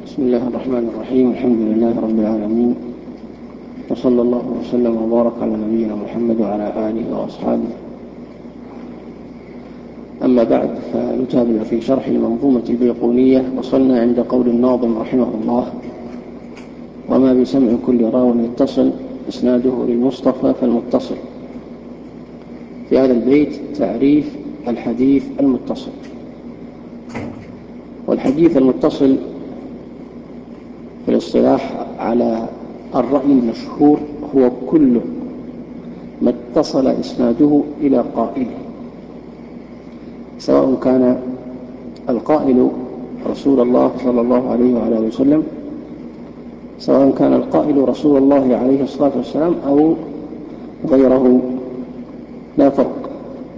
بسم الله الرحمن الرحيم. الحمد لله رب العالمين، وصلى الله وسلم وبارك على نبينا محمد وعلى آله وأصحابه. أما بعد، فنتابع في شرح المنظومة البيقونية. وصلنا عند قول الناظم رحمه الله: وما بسمع كل راو يتصل إسناده للمصطفى فالمتصل. في هذا البيت تعريف الحديث المتصل. والحديث المتصل في الاصطلاح على الرأي المشهور هو كل ما اتصل إسناده إلى قائله، سواء كان القائل رسول الله صلى الله عليه وعلى وسلم، سواء كان القائل رسول الله عليه الصلاة والسلام أو غيره، لا فرق.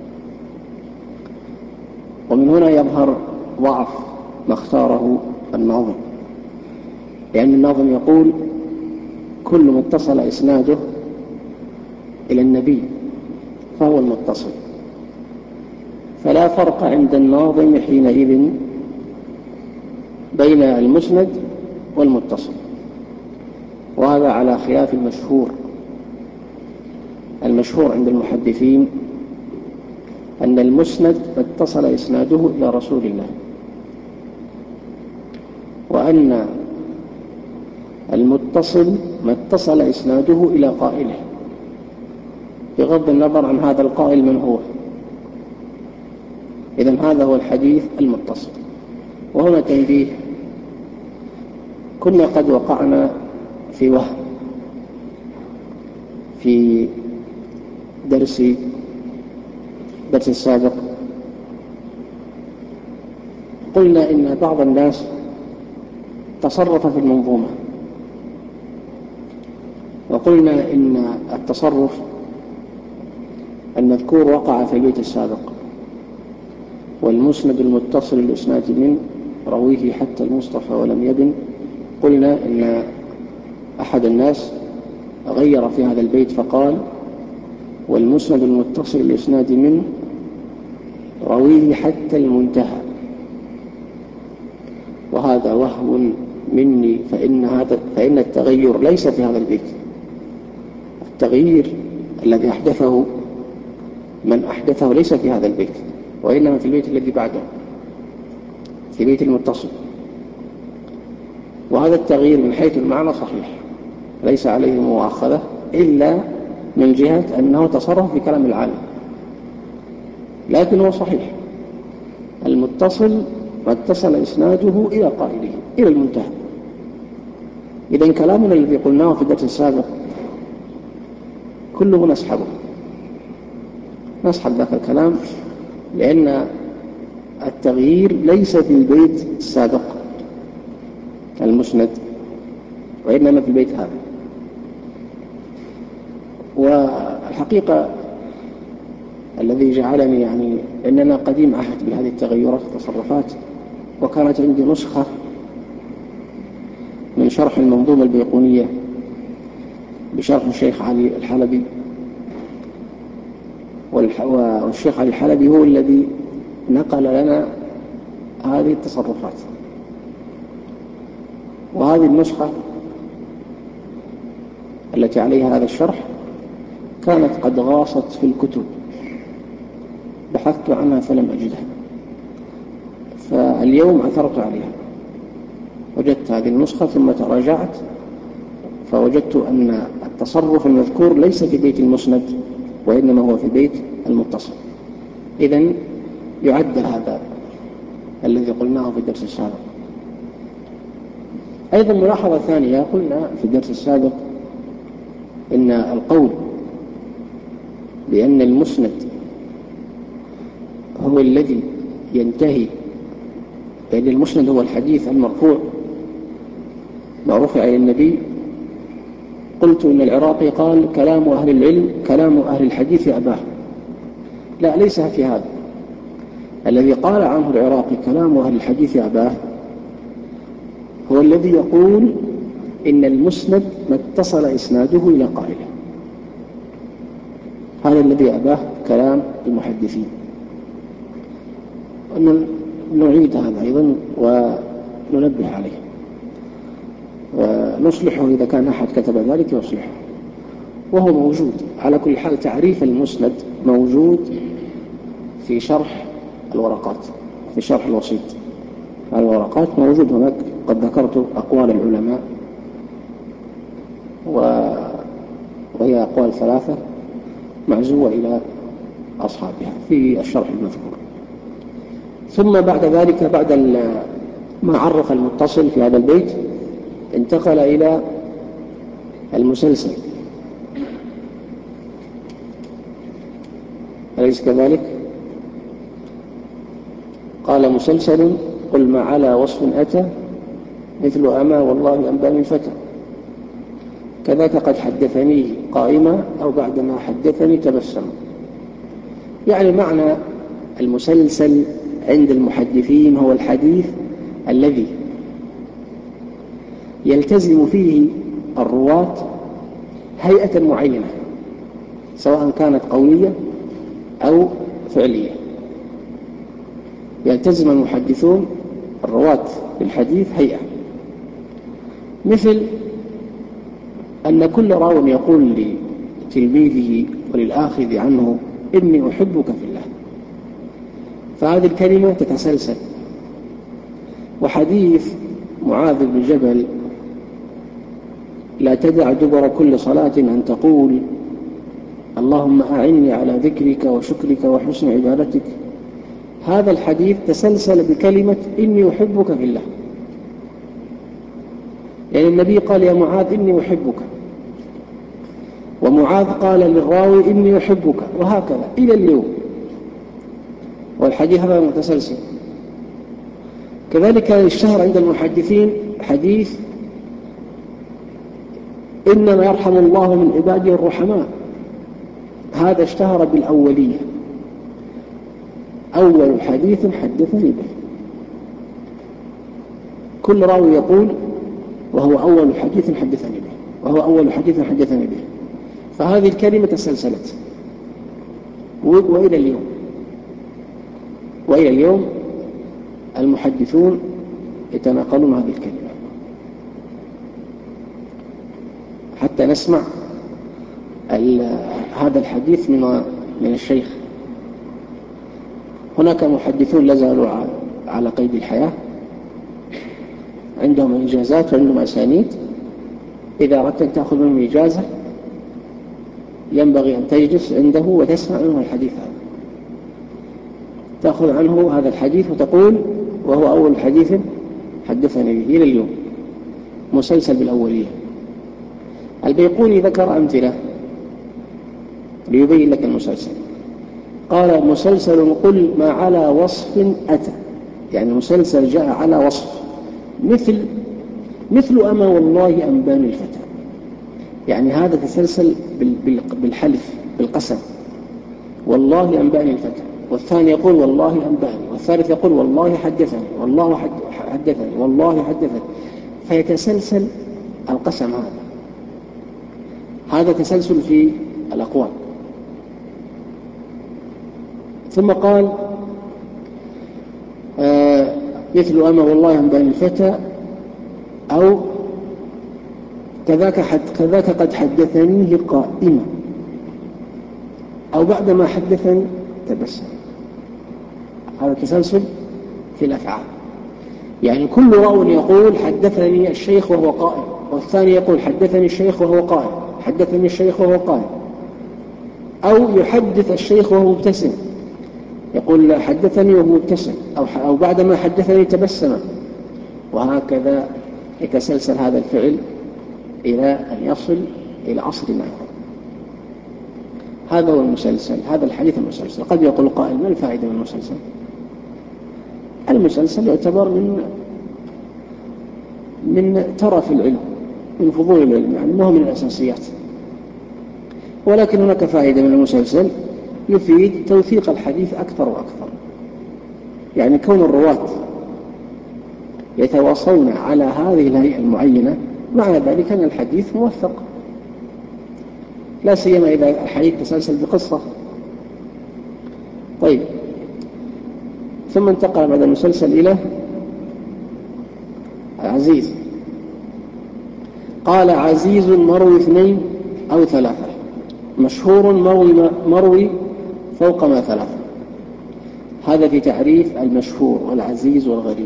ومن هنا يظهر ضعف ما اختاره الناظم، لأن الناظم يقول كل ما اتصل إسناده إلى النبي فهو المتصل، فلا فرق عند الناظم حينئذ بين المسند والمتصل. وهذا على خلاف المشهور عند المحدثين أن المسند اتصل إسناده إلى رسول الله، وأن المتصل ما اتصل إسناده إلى قائله، بغض النظر عن هذا القائل من هو. إذن هذا هو الحديث المتصل. وهنا تنبيه: كنا قد وقعنا في وهم في درس السابق. قلنا إن بعض الناس تصرف في المنظومة، وقلنا إن التصرف المذكور وقع في البيت السابق، والمسند المتصل الإسناد من رويه حتى المصطفى ولم يبن. قلنا إن أحد الناس غير في هذا البيت فقال: والمسند المتصل الإسناد من رويه حتى المنتهى. وهذا وهم مني، فإن التغير ليس في هذا البيت. التغيير الذي أحدثه من أحدثه ليس في هذا البيت، وإنما في البيت الذي بعده، في بيت المتصل. وهذا التغيير من حيث المعنى صحيح، ليس عليه مؤاخذة إلا من جهة أنه تصرف بكلام العالم، لكن هو صحيح. المتصل ما اتصل إسناده إلى قائله إلى المنتهى. إذن كلامنا الذي قلناه في الدرس السابق كله نسحب ذاك الكلام، لأن التغيير ليس في البيت السابق المسند، وإنما في البيت هذا. والحقيقة الذي جعلني أننا قديم عهد بهذه التغيرات والتصرفات، وكانت عندي نسخة من شرح المنظومة البيقونية بشرح الشيخ علي الحلبي، والشيخ علي الحلبي هو الذي نقل لنا هذه التصرفات. وهذه النسخة التي عليها هذا الشرح كانت قد غاصت في الكتب، بحثت عنها فلم أجدها، فاليوم عثرت عليها، وجدت هذه النسخة ثم تراجعت فوجدت أن التصرف المذكور ليس في بيت المسند، وإنما هو في بيت المتصل. إذن يعدل هذا الذي قلناه في الدرس السابق. أيضا ملاحظة ثانية: قلنا في الدرس السابق إن القول بأن المسند هو الذي ينتهي، بأن المسند هو الحديث المرفوع ما رفع إلى النبي. قلت إن العراقي قال: كلام أهل العلم كلام أهل الحديث أباه. لا، ليس في هذا. الذي قال عنه العراقي كلام أهل الحديث أباه هو الذي يقول إن المسند ما اتصل إسناده إلى قائله. هذا الذي أباه كلام المحدثين. نعيد هذا أيضا وننبه عليه. ونصلحه إذا كان أحد كتب ذلك يصلحه، وهو موجود على كل حال. تعريف المسند موجود في شرح الورقات، في شرح الوسيط على الورقات موجود هناك. قد ذكرت أقوال العلماء وهي أقوال 3 معزوة إلى أصحابها في الشرح المذكور. ثم بعد ذلك، بعد ما عرف المتصل في هذا البيت، انتقل إلى المسلسل، أليس كذلك؟ قال مسلسل قل ما على وصف أتى مثل أما والله أنباني الفتى، كذاك قد حدثني قائما أو بعدما حدثني تبسم. يعني معنى المسلسل عند المحدثين هو الحديث الذي يلتزم فيه الرواة هيئة معينة، سواء كانت قولية أو فعلية. يلتزم المحدثون الرواة بالحديث هيئة، مثل أن كل راو يقول لتلميذه وللآخذ عنه إني أحبك في الله، فهذه الكلمة تتسلسل. وحديث معاذ بن جبل لا تدع دبر كل صلاة أن تقول اللهم أعني على ذكرك وشكرك وحسن عبادتك، هذا الحديث تسلسل بكلمة إني أحبك في الله. يعني النبي قال يا معاذ إني أحبك، ومعاذ قال للراوي إني أحبك، وهكذا إلى اليوم، والحديث هذا متسلسل. كذلك اشتهر عند المحدثين حديث إنما يرحم الله من عباده الرحماء، هذا اشتهر بالأولية، أول حديث حدثني به. كل راوي يقول وهو أول حديث حدثني به، وهو أول حديث حدثني به، فهذه الكلمة تسلسلت وإلى اليوم المحدثون يتناقلون هذه الكلمة حتى نسمع هذا الحديث من الشيخ. هناك محدثون لا زالوا على قيد الحياة، عندهم إجازات وعندهم أسانيد. إذا أردت أن تأخذ منهم إجازة ينبغي أن تجلس عنده وتسمع منه الحديث هذا، تأخذ عنه هذا الحديث وتقول وهو أول حديث حدثني به إلى اليوم، مسلسل بالأولية. البيقوني ذكر أمثلة ليبين لك المسلسل. قال مسلسل قل ما على وصف أتى، يعني مسلسل جاء على وصف، مثل أما والله أنباني الفتى، يعني هذا تسلسل بالحلف بالقسم، والله أنباني الفتى، والثاني يقول والله أنباني، والثالث يقول والله حدثني، والله حدثني، والله حدثني، فيتسلسل القسم. هذا تسلسل في الأقوال. ثم قال مثل أما والله أنباني الفتى، أو كذاك قد حدثنيه قائما، أو بعدما حدثني تبسم. هذا تسلسل في الأفعال، يعني كل راو يقول حدثني الشيخ وهو قائم، والثاني يقول حدثني الشيخ وهو قائم، حدثني الشيخ وهو قائم، أو يحدث الشيخ وهو مبتسم، يقول حدثني وهو مبتسم، أو بعدما حدثني تبسم، وهكذا يتسلسل هذا الفعل إلى أن يصل إلى عصرنا. هذا هو المسلسل، هذا الحديث المسلسل. قد يقول قائل ما الفائدة من المسلسل؟ المسلسل يعتبر من ترف العلم، من فضول العلم، يعني ما هو من الأساسيات، ولكن هناك فائدة من المسلسل، يفيد توثيق الحديث أكثر وأكثر. يعني كون الرواة يتواصلون على هذه الهيئة المعينة معنى ذلك أن الحديث موثق، لا سيما إذا الحديث تسلسل بقصة. طيب، ثم انتقل بعد المسلسل إلى عزيز. قال عزيز مروي 2 أو 3، مشهور مروي فوق ما 3. هذا في تعريف المشهور والعزيز والغريب.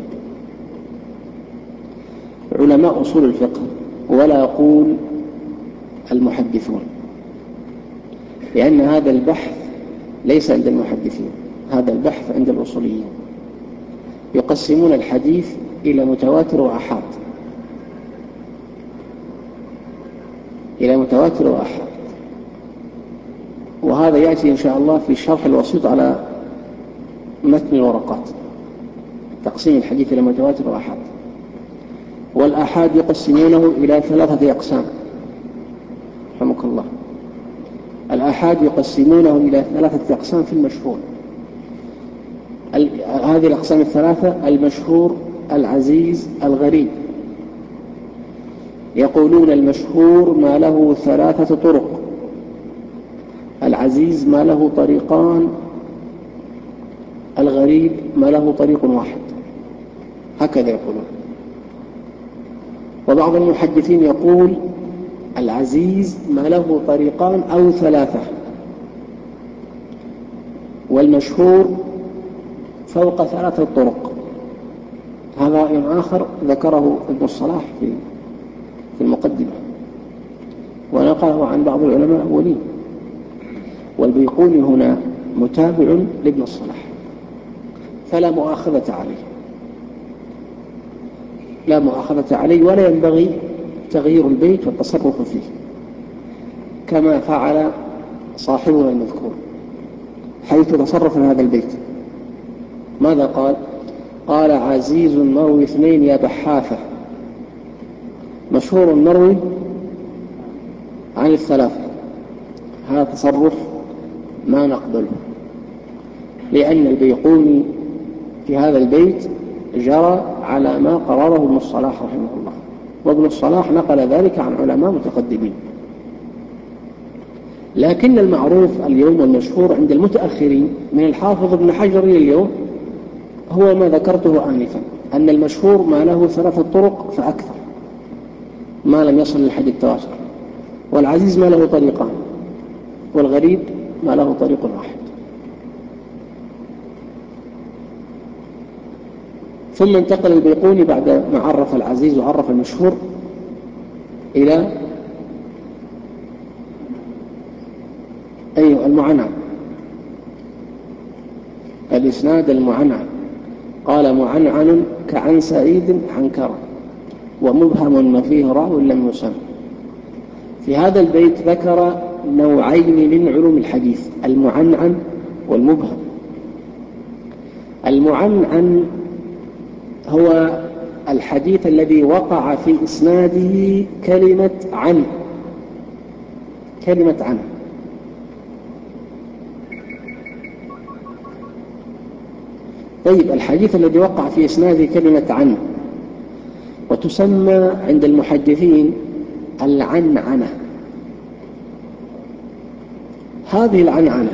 علماء أصول الفقه، ولا يقول المحدثون، لأن هذا البحث ليس عند المحدثين، هذا البحث عند الأصوليين. يقسمون الحديث إلى متواتر وآحاد، وهذا يأتي إن شاء الله في الشرح الوسيط على متن الورقات، تقسيم الحديث إلى متواتر وآحاد. والآحاد يقسمونه إلى 3 أقسام، رحمك الله. الآحاد يقسمونه إلى 3 أقسام في المشهور. هذه الأقسام 3: المشهور، العزيز، الغريب. يقولون المشهور ما له 3 طرق، العزيز ما له طريقان، الغريب ما له طريق واحد، هكذا يقولون. وبعض المحدثين يقول العزيز ما له طريقان أو 3، والمشهور فوق 3 طرق. هذا رأي آخر ذكره ابن الصلاح في المقدمة، ونقله عن بعض العلماء الأولين. والبيقوني هنا متابع لابن الصلاح، فلا مؤاخذة عليه، ولا ينبغي تغيير البيت والتصرف فيه كما فعل صاحبنا المذكور، حيث تصرف في هذا البيت. ماذا قال؟ قال عزيز مروي 2 يا بحافة، مشهور مروي عن 3. هذا تصرف ما نقبله، لأن البيقوني في هذا البيت جرى على ما قرره ابن الصلاح رحمه الله، وابن الصلاح نقل ذلك عن علماء متقدمين. لكن المعروف اليوم المشهور عند المتأخرين من الحافظ ابن حجر اليوم هو ما ذكرته آنفا، أن المشهور ما له 3 طرق فأكثر ما لم يصل للحد التواتر، والعزيز ما له طريقان، والغريب ما له طريق واحد. ثم انتقل البيقوني بعد ما عرف العزيز وعرف المشهور إلى المعنعن، الإسناد المعنعن. قال معنعن كعن سعيد عن كرم، ومبهم ما فيه راو لم يسم. في هذا البيت ذكر نوعين من علوم الحديث: المعنعن والمبهم. المعنعن هو الحديث الذي وقع في إسناده كلمة عن. طيب، الحديث الذي وقع في إسناده كلمة عن، وتسمى عند المحدثين العنعنة. هذه العنعنة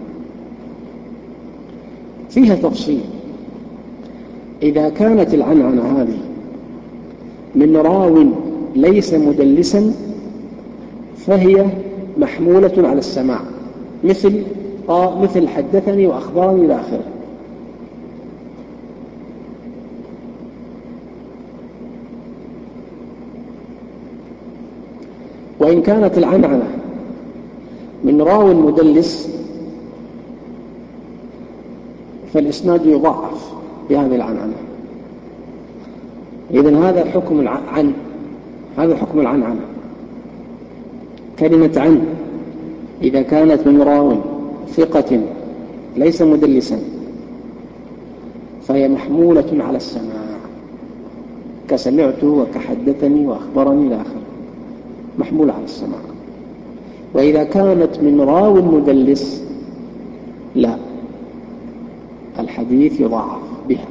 فيها تفصيل. إذا كانت العنعنة هذه من راو ليس مدلسا فهي محمولة على السماع، مثل حدثني وأخبرني إلى آخره. وإن كانت العنعنة من راو مدلس فالإسناد يضعف بهذه العنعنة. إذن هذا حكم العنعنة. كلمة عن إذا كانت من راو ثقة ليس مدلسا فهي محمولة على السماع، كسمعت وكحدثني وأخبرني إلى آخره، محمولة على السماع. وإذا كانت من راو مدلس لا، الحديث يضاعف بها،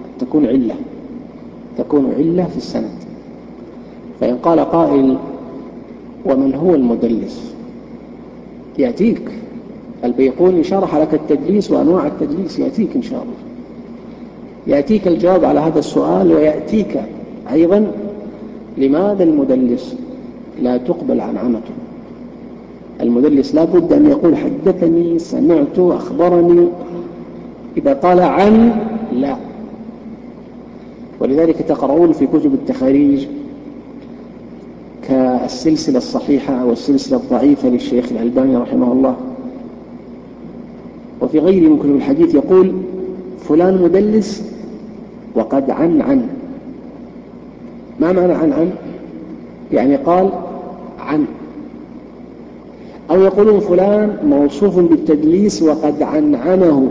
تكون علة في السند. فإن قال قائل ومن هو المدلس؟ يأتيك البيقوني شرح لك التدليس وأنواع التدليس، يأتيك إن شاء الله، يأتيك الجواب على هذا السؤال، ويأتيك أيضا لماذا المدلس لا تقبل عنعنته. المدلس لا بد أن يقول حدثني، سمعت، أخبرني. إذا قال عن لا. ولذلك تقرؤون في كتب التخاريج كالسلسلة الصحيحة والسلسلة الضعيفة للشيخ الألباني رحمه الله، وفي غير من كتب الحديث يقول فلان مدلس وقد عن. ما معنى عن؟ يعني قال عن. أو يقولون فلان موصوف بالتدليس وقد عنه.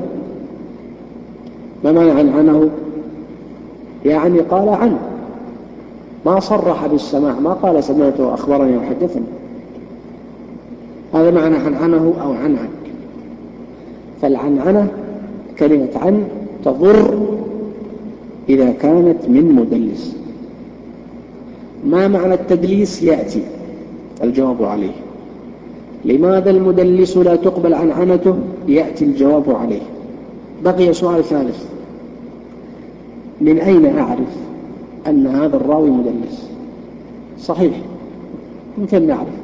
ما معنى عنه؟ يعني قال عنه، ما صرح بالسماع، ما قال سمعت وأخبرني وحدثني. هذا معنى عنه أو عن. فالعنعنة كلمة عن تضر إذا كانت من مدلس. ما معنى التدليس؟ يأتي الجواب عليه. لماذا المدلس لا تقبل عنعنته؟ يأتي الجواب عليه. بقي سؤال ثالث: من أين أعرف أن هذا الراوي مدلس؟ صحيح، يمكن نعرف.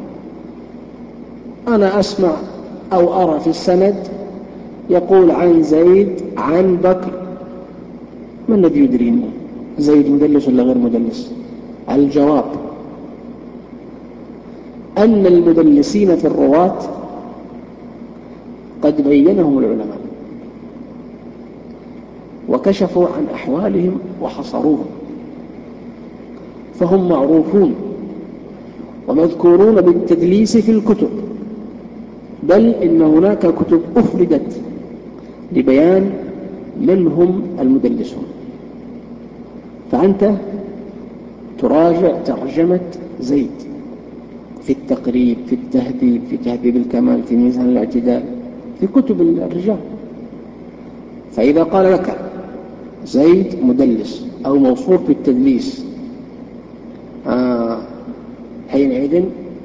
أنا أسمع أو أرى في السند يقول عن زيد عن بكر، ما الذي يدريني زيد مدلس ولا غير مدلس؟ الجواب أن المدلسين في الرواة قد بينهم العلماء وكشفوا عن أحوالهم وحصروهم، فهم معروفون ومذكورون بالتدليس في الكتب، بل إن هناك كتب أفردت لبيان من هم المدلسون. فأنت تراجع ترجمة زيد في التقريب، في التهذيب، في تهذيب الكمال، في ميزان الاعتدال، في كتب الرجال. فإذا قال لك زيد مدلس أو موصوف بالتدليس حينئذ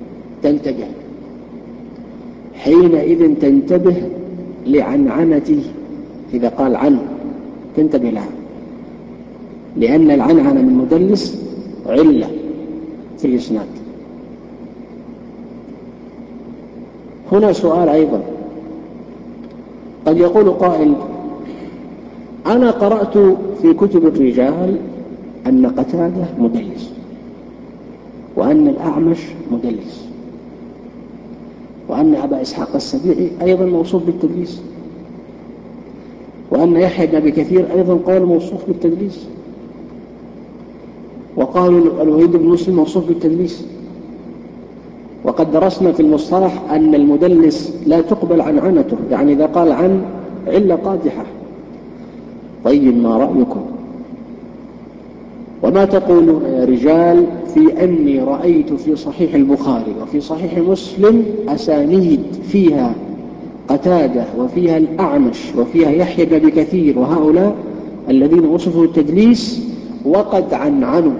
تنتبه لعنعنته. إذا قال عن تنتبه لها، لأن العنعنة من مدلس علة في الإسناد. هنا سؤال أيضا: قد يقول قائل: أنا قرأت في كتب الرجال أن قتادة مدلس، وأن الأعمش مدلس، وأن أبا إسحاق السبيعي أيضا موصوف بالتدليس، وأن يحيى بن أبي كثير أيضا قال موصوف بالتدليس، وقالوا الوليد بن مسلم موصوف بالتدليس. وقد درسنا في المصطلح أن المدلس لا تقبل عنعنته، يعني إذا قال عن علة قادحة. طيب، ما رأيكم وما تقولون يا رجال في أني رأيت في صحيح البخاري وفي صحيح مسلم أسانيد فيها قتادة وفيها الأعمش وفيها يحيى بن أبي كثير وهؤلاء الذين وصفوا التدليس وقد عنعنوا؟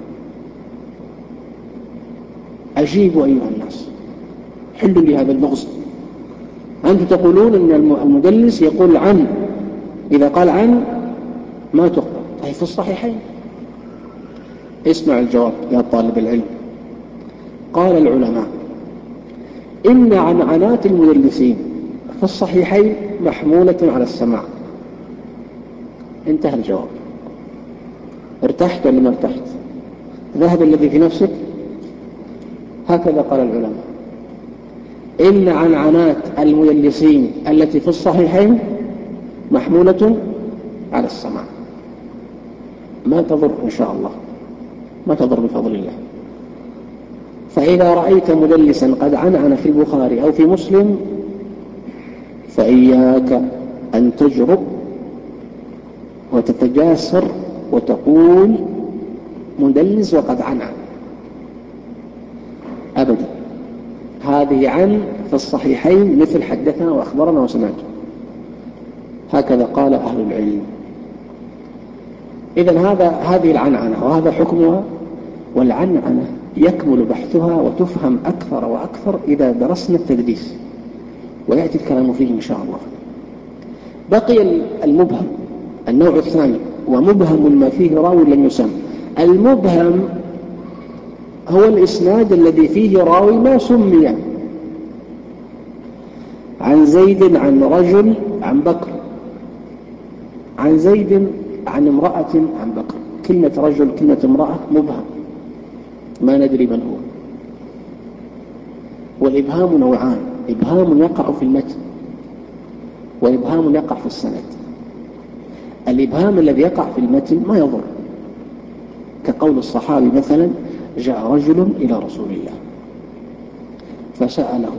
أجيبوا أيها الناس، حلوا لي هذا اللغز. أنتم تقولون أن المدلس يقول عن، إذا قال عن ما تقبل. أي في الصحيحين. اسمع الجواب يا طالب العلم. قال العلماء: إن عنعنات المدلسين في الصحيحين محمولة على السماع. انتهى الجواب. ارتحت ولا ما ارتحت؟ ذهب الذي في نفسك؟ هكذا قال العلماء: إن عنعنات المدلسين التي في الصحيحين محمولة على السماع، ما تضر إن شاء الله، ما تضر بفضل الله. فإذا رأيت مدلسا قد عنعن في البخاري أو في مسلم فإياك أن تجرؤ وتتجاسر وتقول مدلس وقد عنعن، أبدا. هذه عن في الصحيحين مثل حدثنا وأخبرنا وسمعت. هكذا قال أهل العلم. إذن هذه العنعنة وهذا حكمها. والعنعنة يكمل بحثها وتفهم أكثر وأكثر إذا درسنا التدليس، ويأتي الكلام فيه إن شاء الله. بقي المبهم، النوع الثاني، ومبهم ما فيه راوي لم يسم. المبهم هو الإسناد الذي فيه راوي ما سمي، عن زيد عن رجل عن بكر، عن زيد عن امرأة عن بكر. كلمة رجل كلمة امرأة مبهم، ما ندري من هو. والإبهام نوعان: إبهام يقع في المتن وإبهام يقع في السند. الإبهام الذي يقع في المتن ما يضر، كقول الصحابي مثلا: جاء رجل إلى رسول الله فسأله،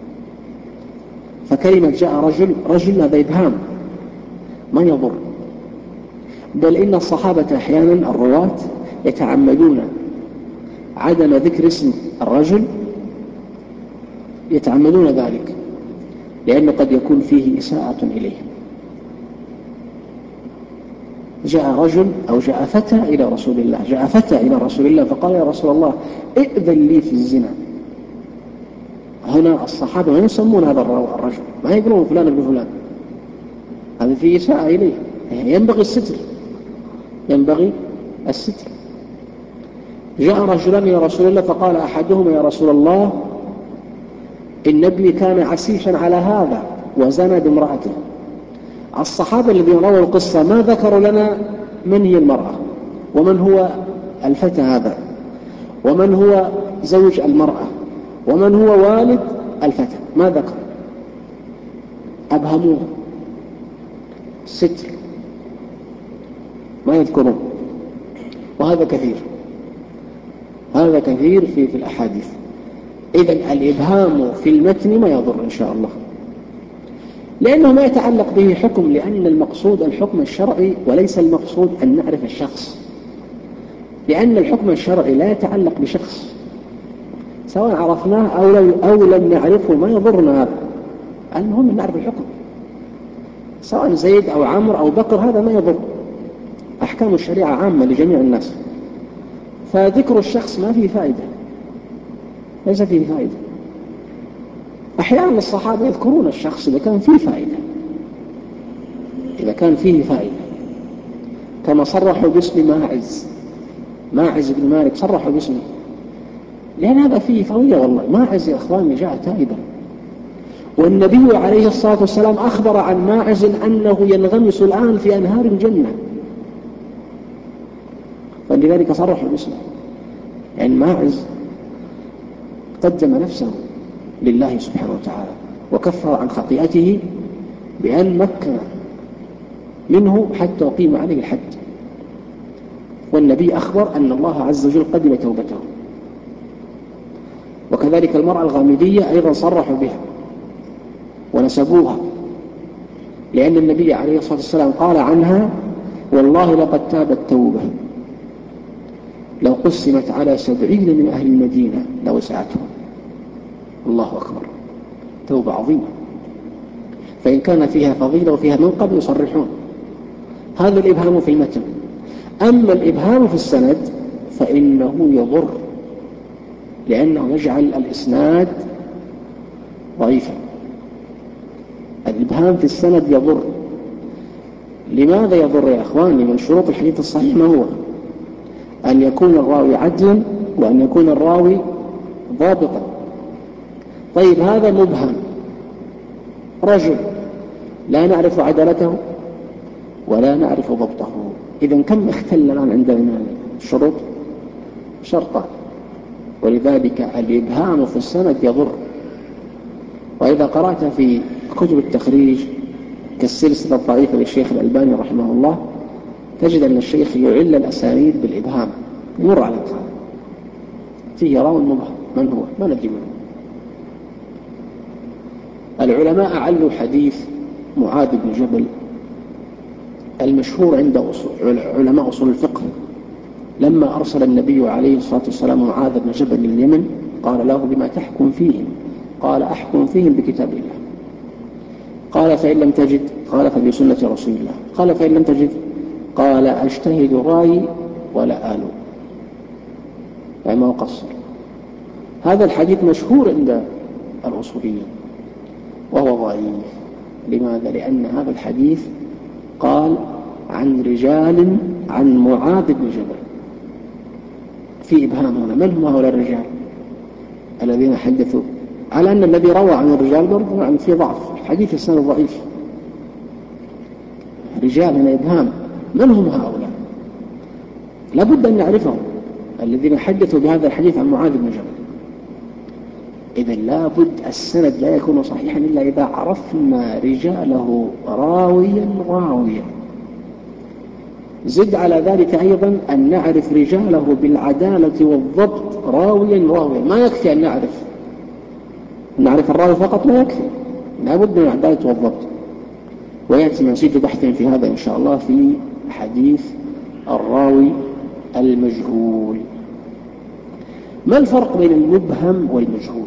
فكلمة جاء رجل هذا إبهام ما يضر. بل إن الصحابة أحيانا الرواة يتعمدون عدم ذكر اسم الرجل، يتعمدون ذلك لأنه قد يكون فيه إساءة إليه. جاء رجل أو جاء فتى إلى رسول الله، جاء فتى إلى رسول الله فقال: يا رسول الله ائذن لي في الزنا. هنا الصحابة ما يسمون هذا الرجل، ما يقولون فلان ابن فلان، هذا فيه إساءة إليه، ينبغي الستر، ينبغي الستر. جاء رجلان إلى رسول الله فقال أحدهما: يا رسول الله إن ابني كان عسيفا على هذا وزنى بامرأته. الصحابة الذين رووا القصة ما ذكروا لنا من هي المرأة، ومن هو الفتى هذا، ومن هو زوج المرأة، ومن هو والد الفتى، ما ذكر، أبهموه ستر، ما يذكرون. وهذا كثير، هذا كثير في الأحاديث. إذن الإبهام في المتن ما يضر إن شاء الله، لأنه ما يتعلق به حكم، لأن المقصود الحكم الشرعي وليس المقصود أن نعرف الشخص، لأن الحكم الشرعي لا يتعلق بشخص، سواء عرفناه أو لم نعرفه ما يضرنا هذا، المهم أن نعرف الحكم، سواء زيد أو عمرو أو بكر هذا ما يضر. أحكام الشريعة عامة لجميع الناس، فذكر الشخص ما فيه فائدة، ليس فيه فائدة. أحيانا الصحابة يذكرون الشخص إذا كان فيه فائدة، إذا كان فيه فائدة، كما صرحوا باسم ماعز بن مالك، صرحوا باسمه لأن هذا فيه فضيلة. والله ماعز يا أخواني جاء تائبا، والنبي عليه الصلاة والسلام أخبر عن ماعز أنه ينغمس الآن في أنهار الجنة، فلذلك صرحوا باسمه. يعني ماعز قدم نفسه لله سبحانه وتعالى وكفر عن خطيئته بأن مكن منه حتى أقيم عليه الحد، والنبي أخبر أن الله عز وجل قدم توبته. وكذلك المرأة الغامدية أيضا صرحوا بها ونسبوها، لأن النبي عليه الصلاة والسلام قال عنها: والله لقد تابت توبة لو قسمت على 70 من أهل المدينة لوسعتهم. الله أكبر، توبة عظيمة. فإن كان فيها فضيلة وفيها منقب يصرحون. هذا الإبهام في المتن. أما الإبهام في السند فإنه يضر، لأنه يجعل الإسناد ضعيفا. الإبهام في السند يضر. لماذا يضر يا أخواني؟ من شروط الحديث الصحيح ما هو؟ أن يكون الراوي عدلا، وأن يكون الراوي ضابطا. طيب هذا مبهم، رجل لا نعرف عدالته ولا نعرف ضبطه، إذن كم اختل الآن عندنا من الشروط؟ شرطان. ولذلك الإبهام في السند يضر. وإذا قرأت في كتب التخريج كالسلسلة الضعيفة للشيخ الألباني رحمه الله تجد أن الشيخ يعل الأسانيد بالإبهام، يمر على القرآن فيه راو مبهم، من هو؟ ما ندري منه. العلماء علوا حديث معاذ بن جبل المشهور عند علماء أصول الفقه، لما أرسل النبي عليه الصلاة والسلام معاذ بن جبل لليمن قال له: بما تحكم فيهم؟ قال: أحكم فيهم بكتاب الله. قال: فإن لم تجد؟ قال: فبسنة رسول الله. قال: فإن لم تجد؟ قال: أجتهد رأيي ولا آلو، يعني ما أقصر. هذا الحديث مشهور عند الأصوليين وهو ضعيف. لماذا؟ لأن هذا الحديث قال عن رجال عن معاذ بن جبل في إبهام هنا. من هم هؤلاء الرجال الذين حدثوا؟ على أن الذي روى عن الرجال برضو عن في ضعف، الحديث السنة ضعيف، رجال هنا إبهام. من هم هؤلاء؟ لابد أن نعرفهم، الذين حدثوا بهذا الحديث عن معاذ بن جبل. إذن لابد السند لا يكون صحيحا إلا إذا عرفنا رجاله راويا. زد على ذلك أيضا أن نعرف رجاله بالعدالة والضبط راويا. ما يكفي أن نعرف الراوي فقط، لا يكفي، لابد من العدالة والضبط. ويأتي مزيد بحث في هذا إن شاء الله في حديث الراوي المجهول. ما الفرق بين المبهم والمجهول؟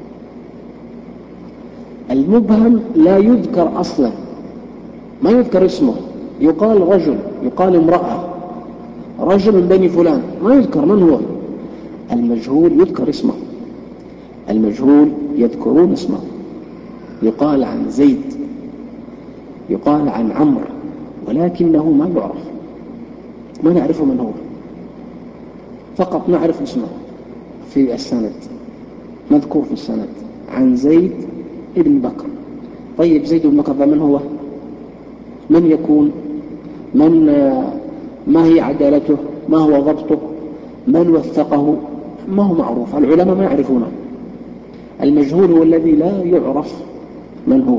المبهم لا يذكر أصلا، ما يذكر اسمه، يقال رجل، يقال امرأة، رجل من بني فلان، ما يذكر من هو. المجهول يذكر اسمه، المجهول يذكرون اسمه، يقال عن زيد، يقال عن عمرو، ولكنه ما يعرف، ما نعرف من هو، فقط نعرف اسمه في السند، مذكور في السند عن زيد ابن بكر. طيب زيد بن بكر من هو؟ من يكون؟ ما هي عدالته؟ ما هو ضبطه؟ من وثقه؟ ما هو معروف، العلماء ما يعرفونه. المجهول هو الذي لا يعرف من هو.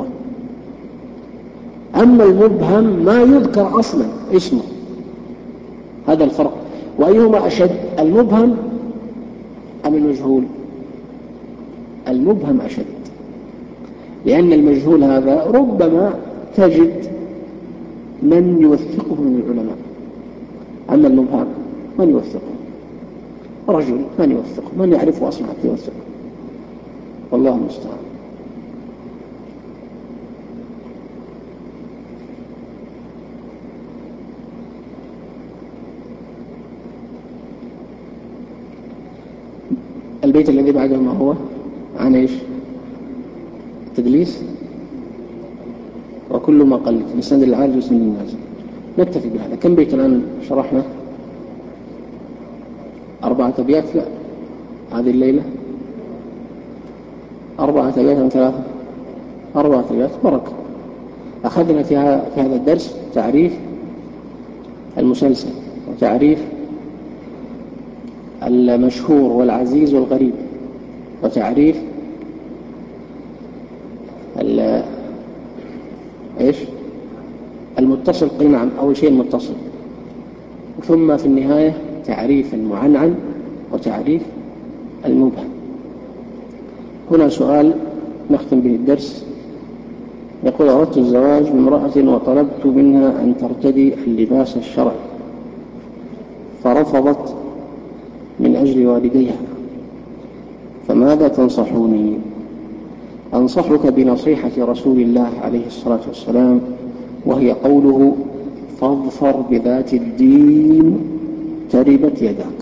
أما المبهم ما يذكر أصلا اسمه، هذا الفرق. وأيهما أشد، المبهم أم المجهول؟ المبهم أشد، لأن المجهول هذا ربما تجد من يوثقه من العلماء، أما المبهم من يوثقه؟ رجل من يوثقه، من يعرفه أصلا حتى يوثقه، والله المستعان. البيت الذي بعده ما هو؟ عن إيش؟ تدليس وكل ما قل في السند العالي وسند النازل. نكتفي بهذا. كم بيت الآن شرحنا؟ 4 أبيات. لا، هذه الليلة 4 أبيات أم 3؟ 4 أبيات. بركة. أخذنا في هذا الدرس تعريف المسلسل، وتعريف المشهور والعزيز والغريب، وتعريف إيش؟ المتصل. نعم، أول شيء المتصل، ثم في النهاية تعريف المعنعن وتعريف المبهم. هنا سؤال نختم به الدرس. يقول: أردت الزواج بامرأة وطلبت منها أن ترتدي اللباس الشرعي فرفضت من أجل والديها، فماذا تنصحوني؟ أنصحك بنصيحة رسول الله عليه الصلاة والسلام، وهي قوله: فاظفر بذات الدين تربت يداك.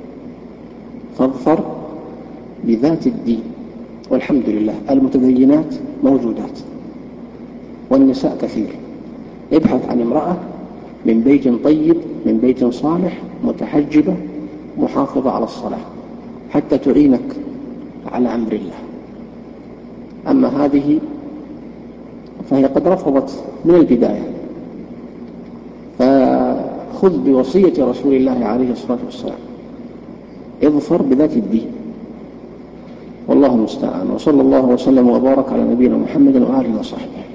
فاظفر بذات الدين. والحمد لله المتدينات موجودات والنساء كثير. ابحث عن امرأة من بيت طيب، من بيت صالح، متحجبة، محافظة على الصلاة، حتى تعينك على أمر الله. أما هذه فهي قد رفضت من البداية، فخذ بوصية رسول الله عليه الصلاة والسلام: اظفر بذات الدين. والله المستعان. وصلى الله وسلم وبارك على نبينا محمد وآله وصحبه.